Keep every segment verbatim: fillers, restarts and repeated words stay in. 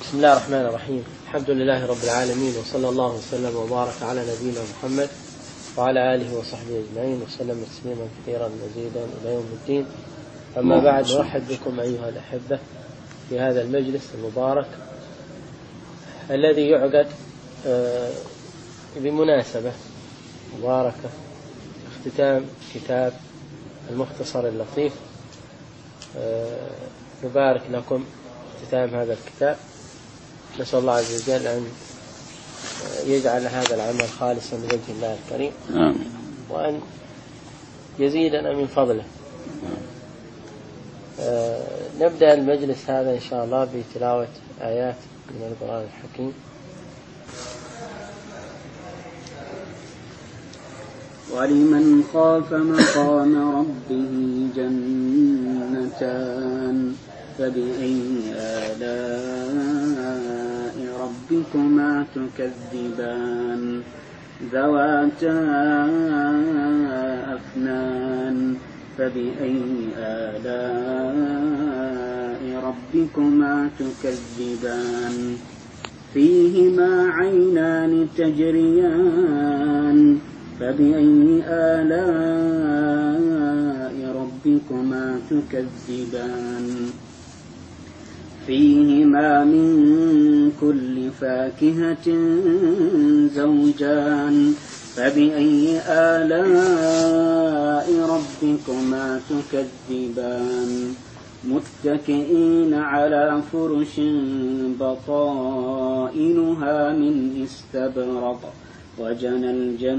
بسم الله الرحمن الرحيم. الحمد لله رب العالمين، وصلى الله وسلم وبارك على نبينا محمد وعلى آله وصحبه أجمعين وسلم تسليما كثيرا مزيدا إلى يوم الدين. أما بعد، نرحب بكم أيها الأحبة في هذا المجلس المبارك الذي يعقد بمناسبة مباركة اختتام كتاب المختصر اللطيف. نبارك لكم اختتام هذا الكتاب، نسأل الله عز وجل أن يجعل هذا العمل خالصا لوجه الله الكريم، آمين، وأن يزيدنا من فضله. آه نبدأ المجلس هذا إن شاء الله بتلاوة آيات من القرآن الحكيم. ولمن خاف مقام ربه جنتان فبأي آلاء ربكما تكذبان ذواتا أفنان فبأي آلاء ربكما تكذبان فيهما عينان تجريان فبأي آلاء ربكما تكذبان فيهما من كل فاكهة زوجان فبأي آلاء ربكما تكذبان متكئين على فرش بطائنها من استبرق وجنى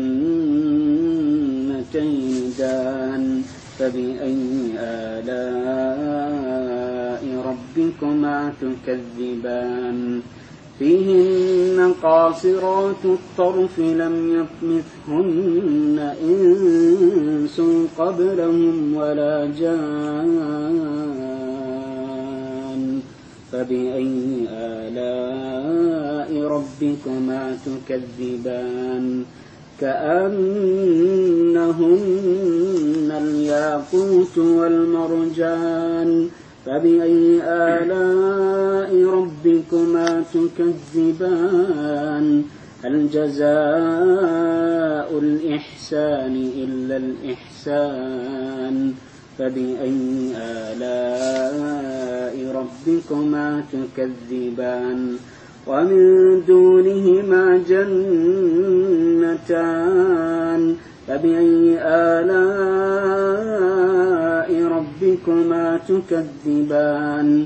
الجنتين دان فبأي آلاء ربكما تكذبان فيهن قاصرات الطرف لم يطمثهن إنس قبلهم ولا جان فبأي آلاء ربكما تكذبان كأنهن الياقوت والمرجان فبأي آلاء ربكما تكذبان هل جزاء الإحسان إلا الإحسان فبأي آلاء ربكما تكذبان ومن دونهما جنتان فبأي آلاء ربكما تكذبان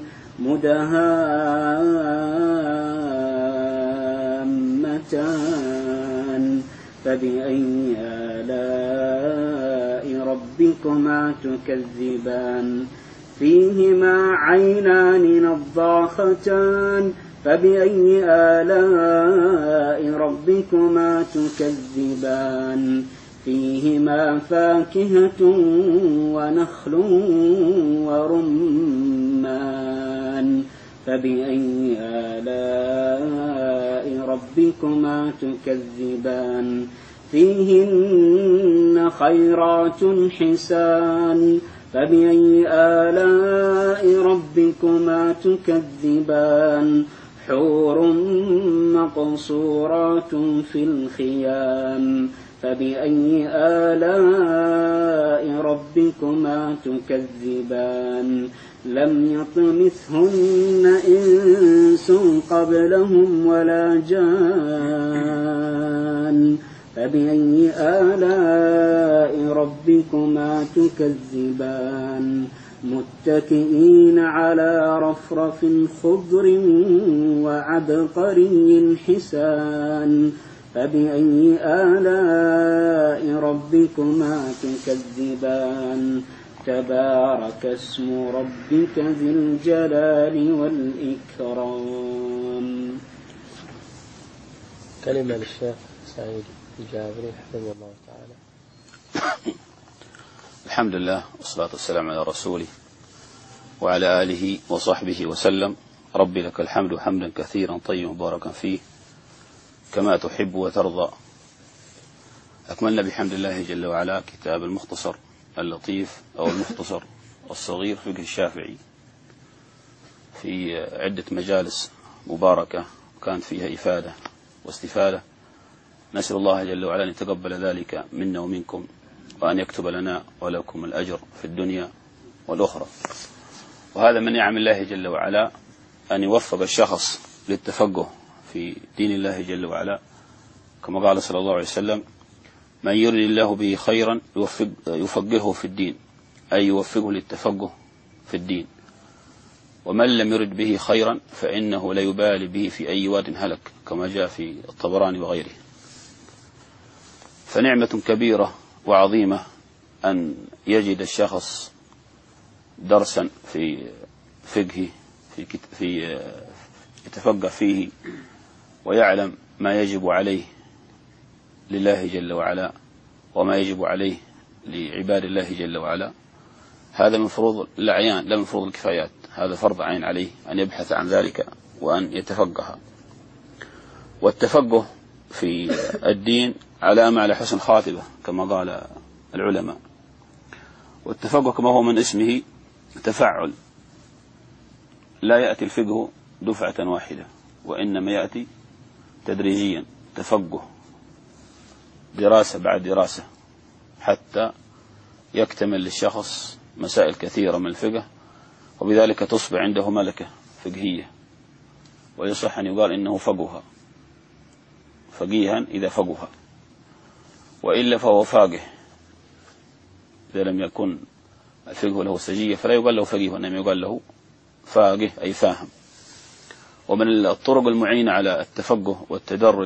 مدهامتان فبأي آلاء ربكما تكذبان فيهما عينان نضاختان فبأي آلاء ربكما تكذبان فيهما فاكهة ونخل ورمان فبأي آلاء ربكما تكذبان فيهن خيرات حسان فبأي آلاء ربكما تكذبان حور مقصورات في الخيام فبأي آلاء ربكما تكذبان لم يطمثهن إنس قبلهم ولا جان فبأي آلاء ربكما تكذبان متكئين على رفرف خضر وعبقري حسان فبأي آلاء ربكما تكذبان تبارك اسم ربك ذي الجلال والإكرام. كلمة للشيخ سعيد الجابري حفظه الله تعالى. الحمد لله والصلاة والسلام على رسوله وعلى آله وصحبه وسلم. ربي لك الحمد حمدا كثيرا طيبا مباركا فيه كما تحب وترضى. أكملنا بحمد الله جل وعلا كتاب المختصر اللطيف أو المختصر الصغير فقه الشافعي في عدة مجالس مباركة وكانت فيها إفادة واستفادة. نسأل الله جل وعلا أن يتقبل ذلك منا ومنكم، وأن يكتب لنا ولكم الأجر في الدنيا والأخرى. وهذا من نعم الله جل وعلا أن يوفق الشخص للتفقه في دين الله جل وعلا، كما قال صلى الله عليه وسلم: من يرد الله به خيرا يفقهه في الدين، أي يوفقه للتفقه في الدين. ومن لم يرد به خيرا فإنه لا يبالي به في أي واد هلك، كما جاء في الطبراني وغيره. فنعمة كبيرة وعظيمة أن يجد الشخص درسا في فقه في, في يتفقه فيه ويعلم ما يجب عليه لله جل وعلا وما يجب عليه لعباد الله جل وعلا. هذا من فروض الأعيان لا من فروض الكفايات، هذا فرض عين عليه أن يبحث عن ذلك وأن يتفقه. والتفقه في الدين علامة على حسن خاطبة كما قال العلماء. والتفقه كما هو من اسمه تفعل، لا يأتي الفقه دفعة واحدة، وإنما يأتي تدريجيا، تفقه دراسة بعد دراسة حتى يكتمل للشخص مسائل كثيرة من الفقه، وبذلك تصبح عنده ملكة فقهية، ويصح أن يقال إنه فقه فقيها إذا فقه، وإلا فهو فاقه. إذا لم يكن الفقه له سجية فلا يقال له فقيه، وإنما يقال له فاقه أي فاهم. ومن الطرق المعينة على التفقه والتدرج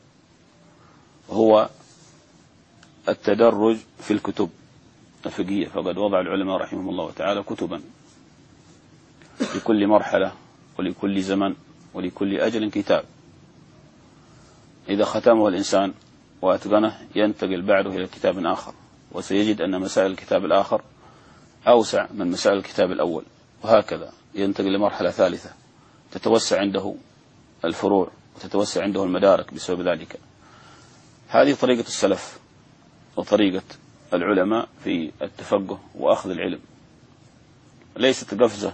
هو التدرج في الكتب الفقهية، فقد وضع العلماء رحمهم الله تعالى كتبا لكل مرحلة ولكل زمن ولكل أجل كتاب، إذا ختمه الإنسان وأتقنه ينتقل بعده إلى كتاب آخر، وسيجد أن مسائل الكتاب الآخر أوسع من مسائل الكتاب الأول، وهكذا ينتقل لمرحلة ثالثة تتوسع عنده الفروع وتتوسع عنده المدارك بسبب ذلك. هذه طريقة السلف وطريقة العلماء في التفقه وأخذ العلم، ليست قفزة،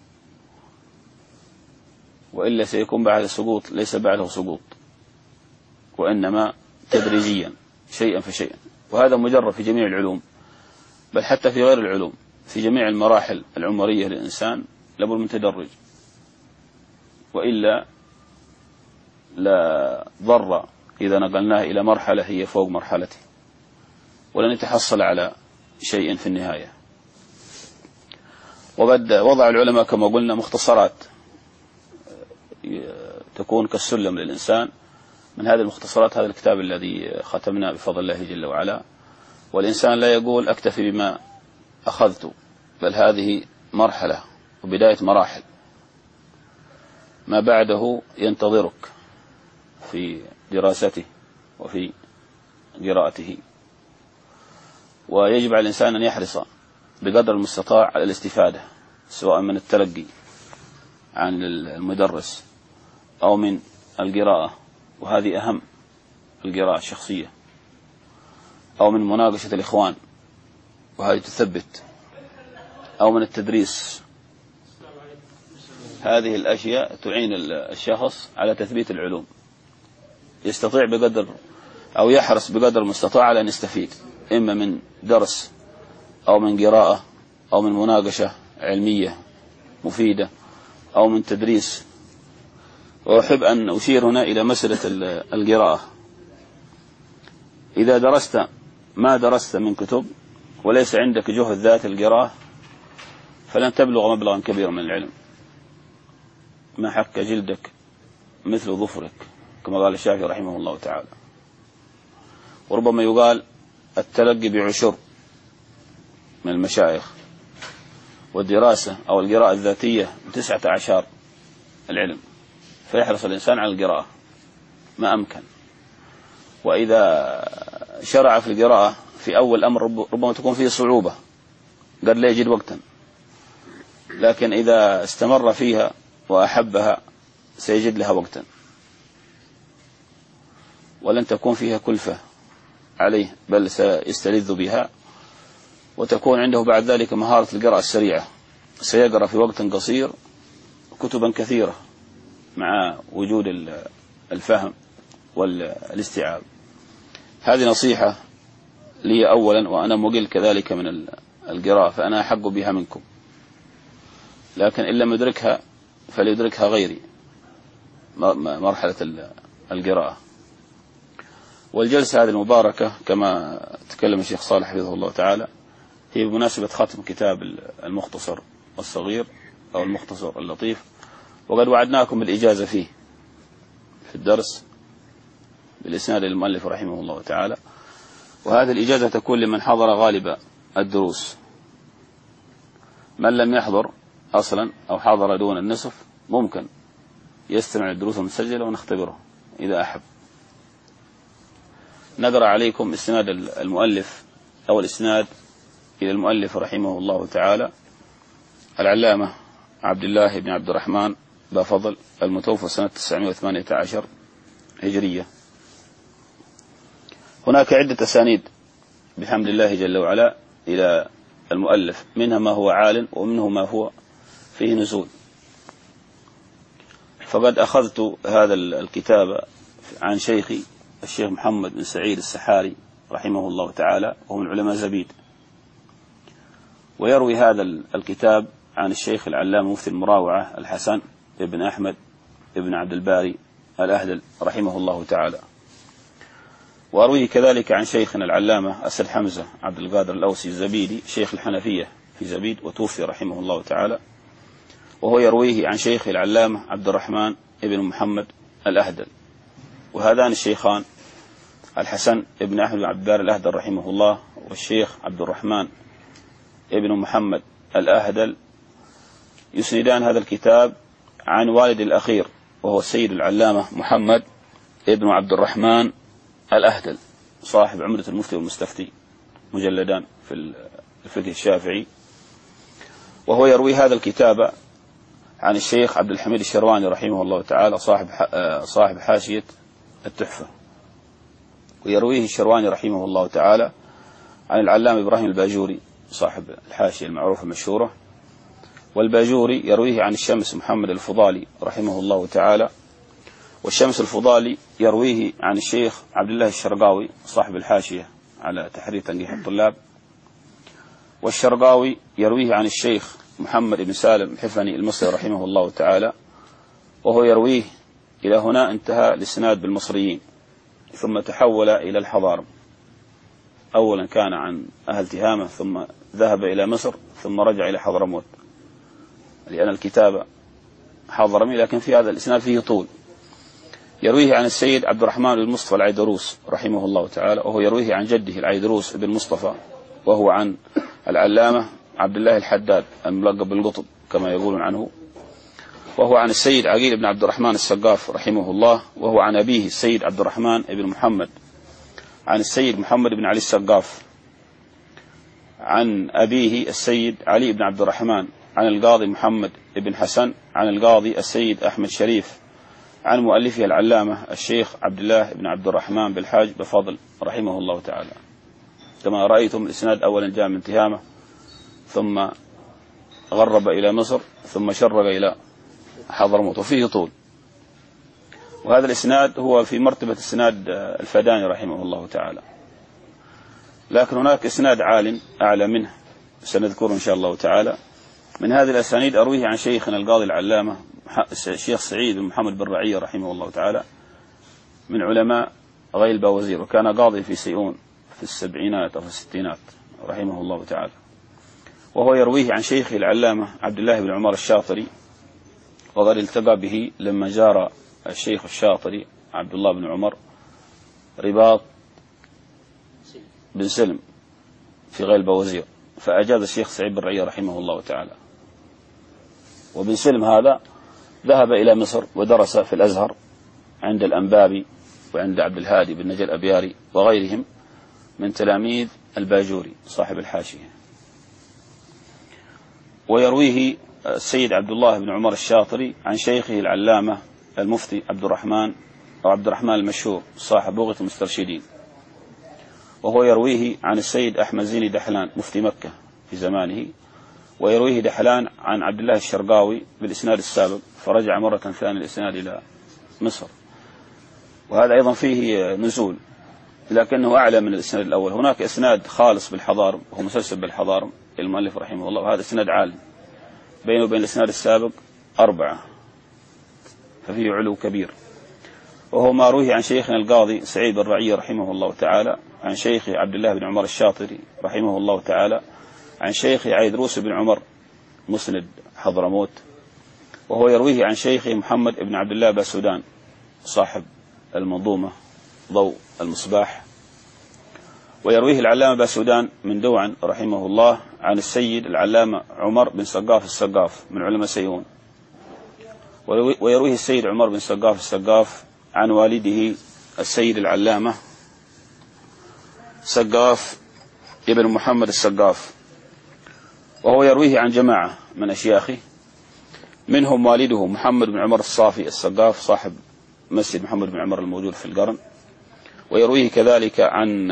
وإلا سيكون بعد السقوط ليس بعده سقوط، وإنما تدريجيا شيئا فشيئا. وهذا مجرد في جميع العلوم، بل حتى في غير العلوم، في جميع المراحل العمرية للإنسان لابد من تدرج، وإلا لا ضر إذا نقلناه إلى مرحلة هي فوق مرحلته، ولن يتحصل على شيء في النهاية. وقد وضع العلماء كما قلنا مختصرات تكون كالسلم للإنسان. من هذه المختصرات هذا الكتاب الذي ختمنا بفضل الله جل وعلا. والإنسان لا يقول أكتفي بما أخذت، بل هذه مرحلة وبداية مراحل، ما بعده ينتظرك في دراسته وفي قراءته. ويجب على الإنسان أن يحرص بقدر المستطاع على الاستفادة، سواء من التلقي عن المدرس أو من القراءة، وهذه أهم، القراءة الشخصية، أو من مناقشة الإخوان وهذه تثبت، أو من التدريس. هذه الأشياء تعين الشخص على تثبيت العلوم، يستطيع بقدر أو يحرص بقدر المستطاع على أن يستفيد، إما من درس أو من قراءة أو من مناقشة علمية مفيدة أو من تدريس. وأحب أن أشير هنا إلى مسألة القراءة. إذا درست ما درست من كتب وليس عندك جهد ذات القراءة فلن تبلغ مبلغا كبيرا من العلم. ما حك جلدك مثل ظفرك، كما قال الشافعي رحمه الله تعالى. وربما يقال التلقي بعشر من المشايخ، والدراسة أو القراءة الذاتية بتسعة عشر العلم، فيحرص الإنسان على القراءة ما أمكن. وإذا شرع في القراءة في أول أمر ربما تكون فيه صعوبة، قد لا يجد وقتا، لكن إذا استمر فيها وأحبها سيجد لها وقتا، ولن تكون فيها كلفة عليه، بل سيستلذ بها، وتكون عنده بعد ذلك مهارة القراءة السريعة، سيقرأ في وقت قصير كتبا كثيرة مع وجود الفهم والاستيعاب. هذه نصيحة لي أولا، وأنا مقل كذلك من القراءة، فأنا أحق بها منكم، لكن إن لم يدركها فليدركها غيري مرحلة القراءة. والجلسة هذه المباركة كما تكلم الشيخ صالح حفظه الله تعالى هي بمناسبة ختم كتاب المختصر الصغير أو المختصر اللطيف، وقد وعدناكم بالإجازة فيه في الدرس بالإسناد للمؤلف رحمه الله تعالى، وهذه الإجازة تكون لمن حضر غالب الدروس. من لم يحضر أصلا أو حضر دون النصف ممكن يستمع الدروس المسجلة ونختبره إذا أحب. نقرأ عليكم إسناد المؤلف أو الإسناد إلى المؤلف رحمه الله تعالى العلامة عبد الله بن عبد الرحمن بافضل المتوفى سنة تسعمائة وثمانية عشر هجرية. هناك عدة أسانيد بحمد الله جل وعلا إلى المؤلف، منها ما هو عال ومنه ما هو فيه نزول. فقد أخذت هذا الكتاب عن شيخي الشيخ محمد بن سعيد السحاري رحمه الله تعالى، وهو من علماء زبيد، ويروي هذا الكتاب عن الشيخ العلامة مفتي المراوعة الحسن ابن أحمد ابن عبد الباري الأهدل رحمه الله تعالى. وأرويه كذلك عن شيخنا العلامة أسد حمزة عبد القادر الأوسي الزبيدي شيخ الحنفية في زبيد وتوفي رحمه الله تعالى، وهو يرويه عن شيخ العلامة عبد الرحمن ابن محمد الأهدل. وهذان الشيخان الحسن ابن أحمد عبد الباري الأهدل رحمه الله والشيخ عبد الرحمن ابن محمد الأهدل يسندان هذا الكتاب عن والد الأخير وهو السيد العلامة محمد ابن عبد الرحمن الأهدل صاحب عمدة المفتي والمستفتي مجلدان في الفقه الشافعي. وهو يروي هذا الكتاب عن الشيخ عبد الحميد الشرواني رحمه الله تعالى صاحب صاحب حاشية التحفة. ويرويه الشرواني رحمه الله تعالى عن العلامة إبراهيم الباجوري صاحب الحاشية المعروفة المشهورة. والباجوري يرويه عن الشمس محمد الفضالي رحمه الله تعالى. والشمس الفضالي يرويه عن الشيخ عبد الله الشرقاوي صاحب الحاشية على تحرير تنقيح الطلاب. والشرقاوي يرويه عن الشيخ محمد بن سالم الحفني المصري رحمه الله تعالى، وهو يرويه إلى هنا انتهى الإسناد بالمصريين، ثم تحول إلى الحضارم. أولا كان عن أهل تهامة، ثم ذهب إلى مصر، ثم رجع إلى حضرموت، لأن الكتاب حضرمي لكن في هذا الإسناد فيه طول. يرويه عن السيد عبد الرحمن بن مصطفى العيدروس رحمه الله تعالى، وهو يرويه عن جده العيدروس بن مصطفى، وهو عن العلامة عبد الله الحداد الملقب بالقطب كما يقولون عنه، وهو عن السيد عقيل بن عبد الرحمن السقاف رحمه الله، وهو عن أبيه السيد عبد الرحمن بن محمد عن السيد محمد بن علي السقاف عن أبيه السيد علي بن عبد الرحمن عن القاضي محمد بن حسن عن القاضي السيد أحمد شريف عن مؤلفه العلامة الشيخ عبد الله بن عبد الرحمن بالحاج بفضل رحمه الله تعالى. كما رأيتم الإسناد أولا جاء من تهامة، ثم غرب إلى مصر، ثم شرق إلى حضرموت، وفيه طول. وهذا الإسناد هو في مرتبة إسناد الفداني رحمه الله تعالى، لكن هناك إسناد عال أعلى منه سنذكره إن شاء الله تعالى. من هذه الأسانيد أرويه عن شيخنا القاضي العلامة الشيخ سعيد بن محمد بن رعية رحمه الله تعالى، من علماء غيلبة وزير، وكان قاضي في سيئون في السبعينات أو في الستينات رحمه الله تعالى. وهو يرويه عن شيخه العلامة عبد الله بن عمر الشاطري، وقد التقى به لما جار الشيخ الشاطري عبد الله بن عمر رباط بن سلم في غيلبة وزير، فأجاز الشيخ سعيد بن رعية رحمه الله تعالى. وبن سلم هذا ذهب إلى مصر ودرس في الأزهر عند الأنبابي وعند عبد الهادي بن نجل الأبياري وغيرهم من تلاميذ الباجوري صاحب الحاشية. ويرويه السيد عبد الله بن عمر الشاطري عن شيخه العلامة المفتي عبد الرحمن أو عبد الرحمن المشهور صاحب بغية المسترشدين، وهو يرويه عن السيد أحمد زيني دحلان مفتي مكة في زمانه، ويرويه دحلان عن عبد الله الشرقاوي بالإسناد السابق، فرجع مرة ثانية الإسناد إلى مصر، وهذا أيضا فيه نزول لكنه أعلى من الإسناد الأول. هناك إسناد خالص بالحضارم وهو مسلسل بالحضارم المؤلف رحمه الله، وهذا إسناد عالي بينه وبين الإسناد السابق أربعة، ففيه علو كبير. وهو ما روي عن شيخنا القاضي سعيد بن رعية رحمه الله تعالى، عن شيخ عبد الله بن عمر الشاطري رحمه الله تعالى، عن شيخ عيدروس بن عمر مسند حضرموت، وهو يرويه عن شيخ محمد بن عبد الله باسودان صاحب المنظومة ضوء المصباح، ويرويه العلامة باسودان من دوعا رحمه الله عن السيد العلامة عمر بن سقاف السقاف من علماء سيئون، ويرويه السيد عمر بن سقاف السقاف عن والده السيد العلامة سقاف ابن محمد السقاف، وهو يرويه عن جماعة من أشياخه منهم والده محمد بن عمر الصافي السقاف صاحب مسجد محمد بن عمر الموجود في القرن، ويرويه كذلك عن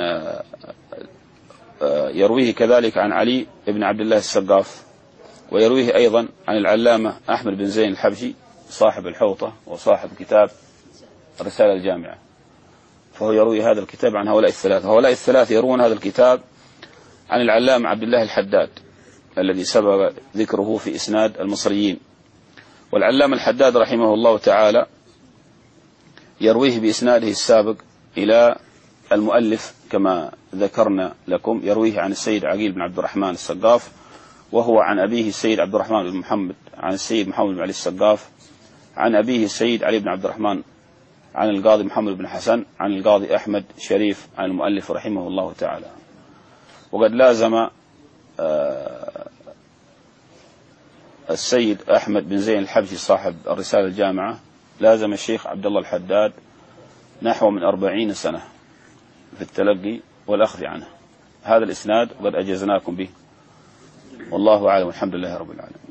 يرويه كذلك عن علي بن عبد الله السقاف، ويرويه أيضا عن العلامة أحمد بن زين الحبشي صاحب الحوطة وصاحب كتاب الرسالة الجامعة، فهو يروي هذا الكتاب عن هؤلاء الثلاثة. هؤلاء الثلاثة يروون هذا الكتاب عن العلامة عبد الله الحداد الذي سبق ذكره في إسناد المصريين، والعلامة الحداد رحمه الله تعالى يرويه بإسناده السابق إلى المؤلف كما ذكرنا لكم، يرويه عن السيد عقيل بن عبد الرحمن السقاف، وهو عن أبيه السيد عبد الرحمن بن محمد عن السيد محمد بن علي السقاف، عن أبيه السيد علي بن عبد الرحمن عن القاضي محمد بن حسن عن القاضي أحمد شريف عن المؤلف رحمه الله تعالى. وقد لازم السيد أحمد بن زين الحبشي صاحب الرسالة الجامعة لازم الشيخ عبد الله الحداد نحو من أربعين سنة في التلقي والأخذ عنه. هذا الإسناد قد أجزناكم به، والله أعلم، والحمد لله رب العالمين.